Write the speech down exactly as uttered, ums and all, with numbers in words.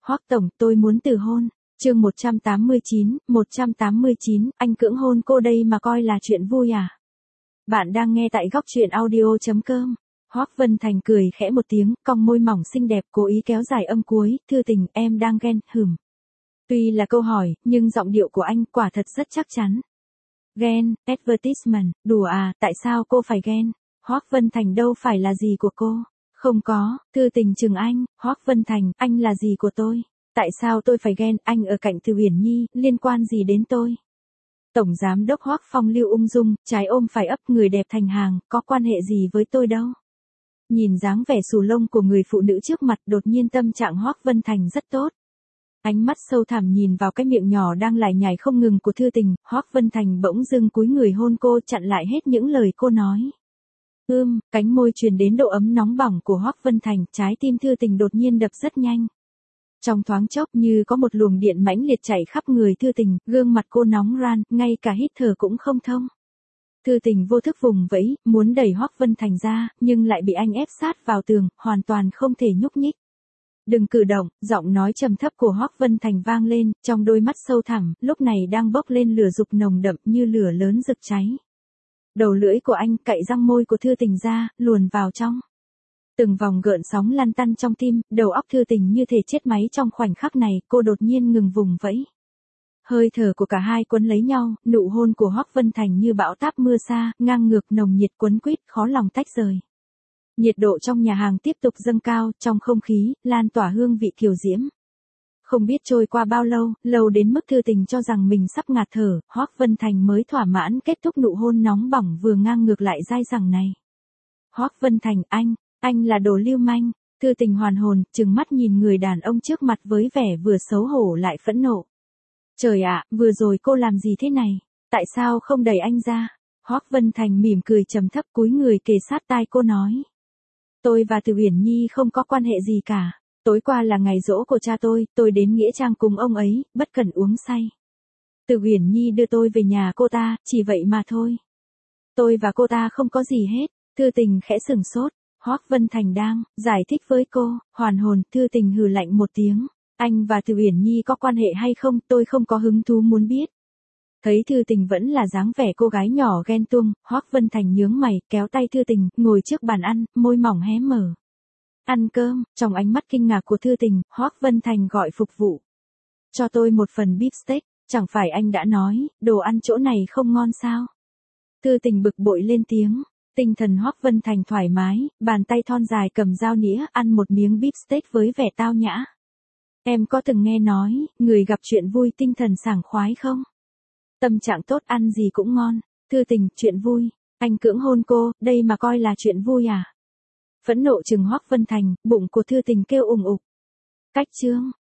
Hoắc tổng, tôi muốn từ hôn. Chương một trăm tám mươi chín, một trăm tám mươi chín, anh cưỡng hôn cô đây mà coi là chuyện vui à? Bạn đang nghe tại góc truyện audio chấm com. Hoắc Vân Thành cười khẽ một tiếng, cong môi mỏng xinh đẹp cố ý kéo dài âm cuối, thư tình em đang ghen, hừm. Tuy là câu hỏi, nhưng giọng điệu của anh quả thật rất chắc chắn. Ghen, advertisement, đùa à, tại sao cô phải ghen? Hoắc Vân Thành đâu phải là gì của cô. Không có, thư tình chừng anh, Hoắc Vân Thành, anh là gì của tôi? Tại sao tôi phải ghen, anh ở cạnh Từ Uyển Nhi, liên quan gì đến tôi? Tổng giám đốc Hoắc phong lưu ung dung, trái ôm phải ấp, người đẹp thành hàng, có quan hệ gì với tôi đâu. Nhìn dáng vẻ xù lông của người phụ nữ trước mặt, đột nhiên tâm trạng Hoắc Vân Thành rất tốt. Ánh mắt sâu thẳm nhìn vào cái miệng nhỏ đang lải nhải không ngừng của thư tình, Hoắc Vân Thành bỗng dưng cúi người hôn cô, chặn lại hết những lời cô nói. Ưm, cánh môi truyền đến độ ấm nóng bỏng của Hoắc Vân Thành, trái tim thư tình đột nhiên đập rất nhanh. Trong thoáng chốc như có một luồng điện mãnh liệt chảy khắp người thư tình, gương mặt cô nóng ran, ngay cả hít thở cũng không thông. Thư tình vô thức vùng vẫy, muốn đẩy Hoắc Vân Thành ra, nhưng lại bị anh ép sát vào tường, hoàn toàn không thể nhúc nhích. Đừng cử động, giọng nói trầm thấp của Hoắc Vân Thành vang lên, trong đôi mắt sâu thẳm, lúc này đang bốc lên lửa dục nồng đậm như lửa lớn rực cháy. Đầu lưỡi của anh cậy răng môi của thư tình ra, luồn vào trong. Từng vòng gợn sóng lăn tăn trong tim, đầu óc thư tình như thể chết máy trong khoảnh khắc này, cô đột nhiên ngừng vùng vẫy. Hơi thở của cả hai quấn lấy nhau, nụ hôn của Hoắc Vân Thành như bão táp mưa xa, ngang ngược nồng nhiệt quấn quýt, khó lòng tách rời. Nhiệt độ trong nhà hàng tiếp tục dâng cao, trong không khí, lan tỏa hương vị kiều diễm. Không biết trôi qua bao lâu, lâu đến mức thư tình cho rằng mình sắp ngạt thở, Hoắc Vân Thành mới thỏa mãn kết thúc nụ hôn nóng bỏng vừa ngang ngược lại dai dẳng này. Hoắc Vân Thành, anh, anh là đồ lưu manh, thư tình hoàn hồn, trừng mắt nhìn người đàn ông trước mặt với vẻ vừa xấu hổ lại phẫn nộ. Trời ạ, vừa rồi cô làm gì thế này? Tại sao không đẩy anh ra? Hoắc Vân Thành mỉm cười trầm thấp cúi người kề sát tai cô nói. Tôi và Từ Uyển Nhi không có quan hệ gì cả. Tối qua là ngày giỗ của cha tôi, tôi đến nghĩa trang cùng ông ấy, bất cần uống say. Từ Uyển Nhi đưa tôi về nhà cô ta, chỉ vậy mà thôi. Tôi và cô ta không có gì hết. Thư tình khẽ sửng sốt. Hoắc Vân Thành đang giải thích với cô, hoàn hồn, thư tình hừ lạnh một tiếng. Anh và Từ Uyển Nhi có quan hệ hay không, tôi không có hứng thú muốn biết. Thấy thư tình vẫn là dáng vẻ cô gái nhỏ ghen tuông, Hoắc Vân Thành nhướng mày, kéo tay thư tình, ngồi trước bàn ăn, môi mỏng hé mở. Ăn cơm, trong ánh mắt kinh ngạc của thư tình, Hoắc Vân Thành gọi phục vụ. Cho tôi một phần beef steak, chẳng phải anh đã nói, đồ ăn chỗ này không ngon sao? Thư tình bực bội lên tiếng. Tinh thần Hoắc Vân Thành thoải mái, bàn tay thon dài cầm dao nĩa, ăn một miếng beef steak với vẻ tao nhã. Em có từng nghe nói, người gặp chuyện vui tinh thần sảng khoái không? Tâm trạng tốt ăn gì cũng ngon. Thư tình, chuyện vui. Anh cưỡng hôn cô, đây mà coi là chuyện vui à? Phẫn nộ chừng Hoắc Vân Thành, bụng của thư tình kêu ùng ục. Cách chương.